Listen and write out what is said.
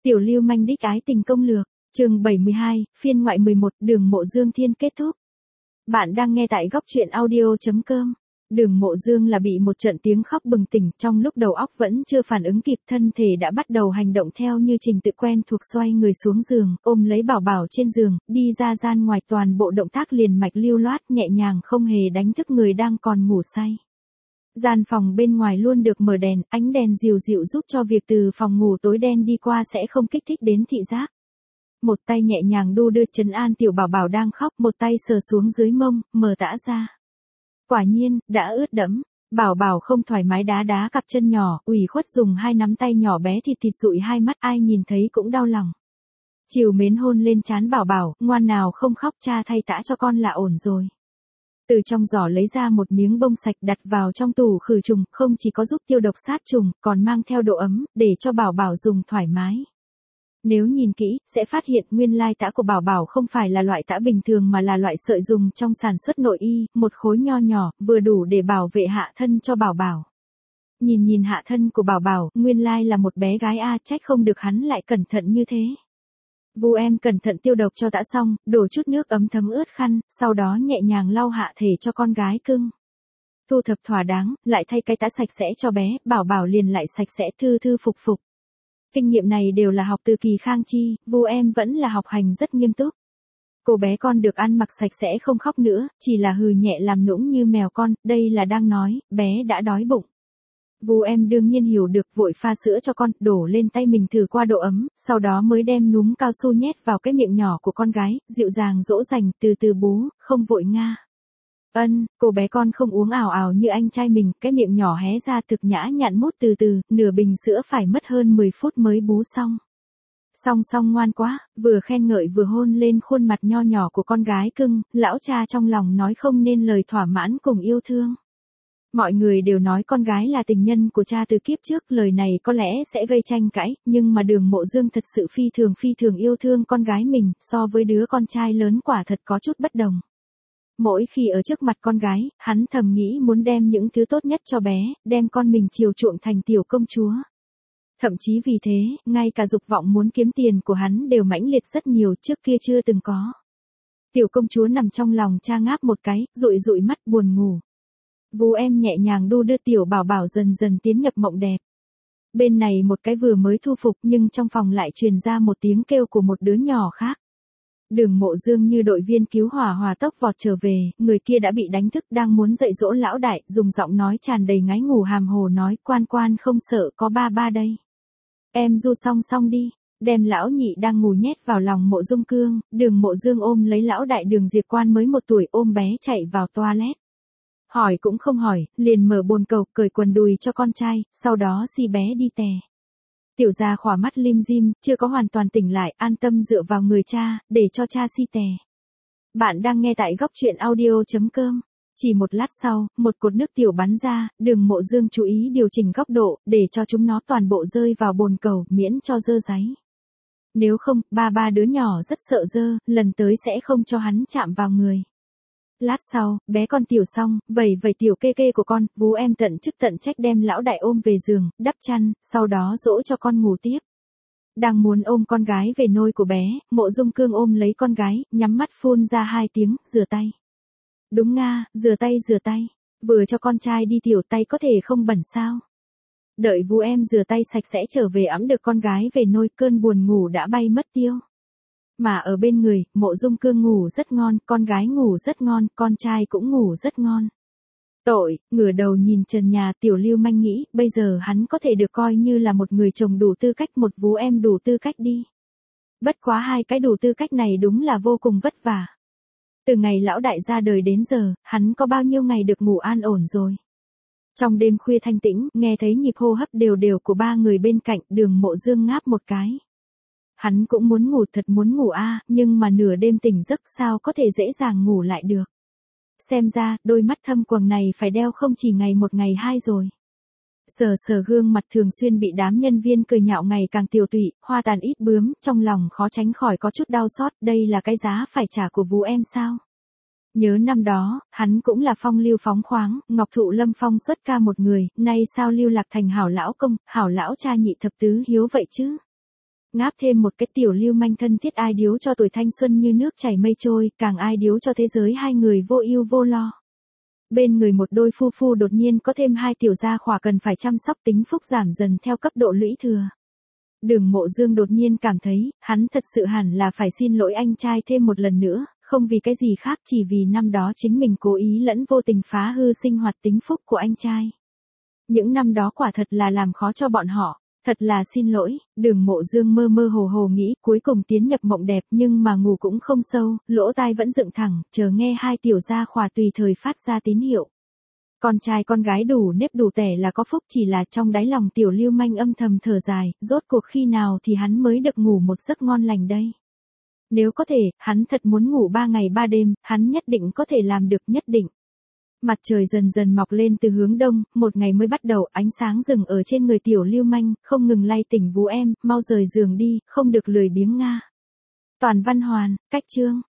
Tiểu lưu manh đích ái tình công lược, chương 72, phiên ngoại 11, đường Mộ Dương Thiên kết thúc. Bạn đang nghe tại góc truyện audio.com. Đường Mộ Dương là bị một trận tiếng khóc bừng tỉnh, trong lúc đầu óc vẫn chưa phản ứng kịp, thân thể đã bắt đầu hành động theo như trình tự quen thuộc, xoay người xuống giường, ôm lấy Bảo Bảo trên giường, đi ra gian ngoài, toàn bộ động tác liền mạch lưu loát, nhẹ nhàng, không hề đánh thức người đang còn ngủ say. Gian phòng bên ngoài luôn được mở đèn, ánh đèn dịu dịu giúp cho việc từ phòng ngủ tối đen đi qua sẽ không kích thích đến thị giác. Một tay nhẹ nhàng đu đưa trấn an tiểu Bảo Bảo đang khóc, một tay sờ xuống dưới mông, mở tã ra. Quả nhiên, đã ướt đẫm. Bảo Bảo không thoải mái đá đá cặp chân nhỏ, ủy khuất dùng hai nắm tay nhỏ bé thịt thịt dụi hai mắt, ai nhìn thấy cũng đau lòng. Trìu mến hôn lên trán Bảo Bảo, ngoan nào không khóc, cha thay tã cho con là ổn rồi. Từ trong giỏ lấy ra một miếng bông sạch đặt vào trong tủ khử trùng, không chỉ có giúp tiêu độc sát trùng, còn mang theo độ ấm, để cho Bảo Bảo dùng thoải mái. Nếu nhìn kỹ, sẽ phát hiện nguyên lai tã của Bảo Bảo không phải là loại tã bình thường mà là loại sợi dùng trong sản xuất nội y, một khối nho nhỏ, vừa đủ để bảo vệ hạ thân cho Bảo Bảo. Nhìn hạ thân của Bảo Bảo, nguyên lai là một bé gái a, trách không được hắn lại cẩn thận như thế. Vu em cẩn thận tiêu độc cho tã xong, đổ chút nước ấm thấm ướt khăn, sau đó nhẹ nhàng lau hạ thể cho con gái cưng. Thu thập thỏa đáng, lại thay cái tã sạch sẽ cho bé, Bảo Bảo liền lại sạch sẽ thư thư phục phục. Kinh nghiệm này đều là học từ Kỳ Khang Chi, Vu em vẫn là học hành rất nghiêm túc. Cô bé con được ăn mặc sạch sẽ không khóc nữa, chỉ là hừ nhẹ làm nũng như mèo con, đây là đang nói, bé đã đói bụng. Vu em đương nhiên hiểu được, vội pha sữa cho con, đổ lên tay mình thử qua độ ấm, sau đó mới đem núm cao su nhét vào cái miệng nhỏ của con gái, dịu dàng dỗ dành, từ từ bú, không vội nga. Cô bé con không uống ảo ảo như anh trai mình, cái miệng nhỏ hé ra thực nhã nhặn mút từ từ, nửa bình sữa phải mất hơn 10 phút mới bú xong. Song ngoan quá, vừa khen ngợi vừa hôn lên khuôn mặt nho nhỏ của con gái cưng, lão cha trong lòng nói không nên lời thỏa mãn cùng yêu thương. Mọi người đều nói con gái là tình nhân của cha từ kiếp trước, lời này có lẽ sẽ gây tranh cãi, nhưng mà đường Mộ Dương thật sự phi thường yêu thương con gái mình, so với đứa con trai lớn quả thật có chút bất đồng. Mỗi khi ở trước mặt con gái, hắn thầm nghĩ muốn đem những thứ tốt nhất cho bé, đem con mình chiều chuộng thành tiểu công chúa. Thậm chí vì thế, ngay cả dục vọng muốn kiếm tiền của hắn đều mãnh liệt rất nhiều, trước kia chưa từng có. Tiểu công chúa nằm trong lòng cha ngáp một cái, dụi mắt buồn ngủ. Vu em nhẹ nhàng đu đưa tiểu Bảo Bảo dần dần tiến nhập mộng đẹp. Bên này một cái vừa mới thu phục nhưng trong phòng lại truyền ra một tiếng kêu của một đứa nhỏ khác. Đường Mộ Dương như đội viên cứu hỏa hòa tốc vọt trở về, người kia đã bị đánh thức, đang muốn dạy dỗ lão đại, dùng giọng nói tràn đầy ngái ngủ hàm hồ nói, quan không sợ, có ba đây. Em du xong đi, đem lão nhị đang ngủ nhét vào lòng Mộ Dung Cương, đường Mộ Dương ôm lấy lão đại Đường Diệp Quan mới 1 tuổi, ôm bé chạy vào toilet. Hỏi cũng không hỏi, liền mở bồn cầu, cởi quần đùi cho con trai, sau đó si bé đi tè. Tiểu gia khỏa mắt lim dim, chưa có hoàn toàn tỉnh lại, an tâm dựa vào người cha, để cho cha si tè. Bạn đang nghe tại góc truyện audio.com. Chỉ một lát sau, một cột nước tiểu bắn ra, đường Mộ Dương chú ý điều chỉnh góc độ, để cho chúng nó toàn bộ rơi vào bồn cầu, miễn cho dơ dáy. Nếu không, ba đứa nhỏ rất sợ dơ, lần tới sẽ không cho hắn chạm vào người. Lát sau, bé con tiểu xong, vẩy tiểu kê của con, Vu em tận chức tận trách đem lão đại ôm về giường, đắp chăn, sau đó dỗ cho con ngủ tiếp. Đang muốn ôm con gái về nôi của bé, Mộ Dung Cương ôm lấy con gái, nhắm mắt phun ra 2 tiếng, rửa tay. Đúng nga, rửa tay, vừa cho con trai đi tiểu tay có thể không bẩn sao. Đợi Vu em rửa tay sạch sẽ trở về ẵm được con gái về nôi, cơn buồn ngủ đã bay mất tiêu. Mà ở bên người, Mộ Dung Cương ngủ rất ngon, con gái ngủ rất ngon, con trai cũng ngủ rất ngon. Tội, ngửa đầu nhìn trần nhà, tiểu lưu manh nghĩ, bây giờ hắn có thể được coi như là một người chồng đủ tư cách, một Vu em đủ tư cách đi. Bất quá 2 cái đủ tư cách này đúng là vô cùng vất vả. Từ ngày lão đại ra đời đến giờ, hắn có bao nhiêu ngày được ngủ an ổn rồi. Trong đêm khuya thanh tĩnh, nghe thấy nhịp hô hấp đều của 3 người bên cạnh, đường Mộ Dương ngáp một cái. Hắn cũng muốn ngủ, thật muốn ngủ a, nhưng mà nửa đêm tỉnh giấc sao có thể dễ dàng ngủ lại được. Xem ra, đôi mắt thâm quầng này phải đeo không chỉ ngày 1 ngày 2 rồi. Sờ gương mặt thường xuyên bị đám nhân viên cười nhạo ngày càng tiều tụy, hoa tàn ít bướm, trong lòng khó tránh khỏi có chút đau xót, đây là cái giá phải trả của Vu em sao? Nhớ năm đó, hắn cũng là phong lưu phóng khoáng, Ngọc Thụ Lâm Phong xuất ca một người, nay sao lưu lạc thành hảo lão công, hảo lão cha nhị thập tứ hiếu vậy chứ? Ngáp thêm một cái tiểu lưu manh thân thiết ai điếu cho tuổi thanh xuân như nước chảy mây trôi, càng ai điếu cho thế giới hai người vô ưu vô lo. Bên người một đôi phu phu đột nhiên có thêm hai tiểu gia khỏa cần phải chăm sóc tính phúc giảm dần theo cấp độ lũy thừa. Đường Mộ Dương đột nhiên cảm thấy, hắn thật sự hẳn là phải xin lỗi anh trai thêm một lần nữa, không vì cái gì khác chỉ vì năm đó chính mình cố ý lẫn vô tình phá hư sinh hoạt tính phúc của anh trai. Những năm đó quả thật là làm khó cho bọn họ, thật là xin lỗi. Đường Mộ Dương mơ mơ hồ hồ nghĩ cuối cùng tiến nhập mộng đẹp nhưng mà ngủ cũng không sâu, lỗ tai vẫn dựng thẳng, chờ nghe hai tiểu gia khỏa tùy thời phát ra tín hiệu. Con trai con gái đủ nếp đủ tẻ là có phúc, chỉ là trong đáy lòng tiểu lưu manh âm thầm thở dài, rốt cuộc khi nào thì hắn mới được ngủ một giấc ngon lành đây. Nếu có thể, hắn thật muốn ngủ 3 ngày 3 đêm, hắn nhất định có thể làm được, nhất định. Mặt trời dần dần mọc lên từ hướng đông, một ngày mới bắt đầu, ánh sáng dừng ở trên người tiểu lưu manh, không ngừng lay tỉnh vú em, mau rời giường đi, không được lười biếng nga. Toàn văn hoàn, cách chương.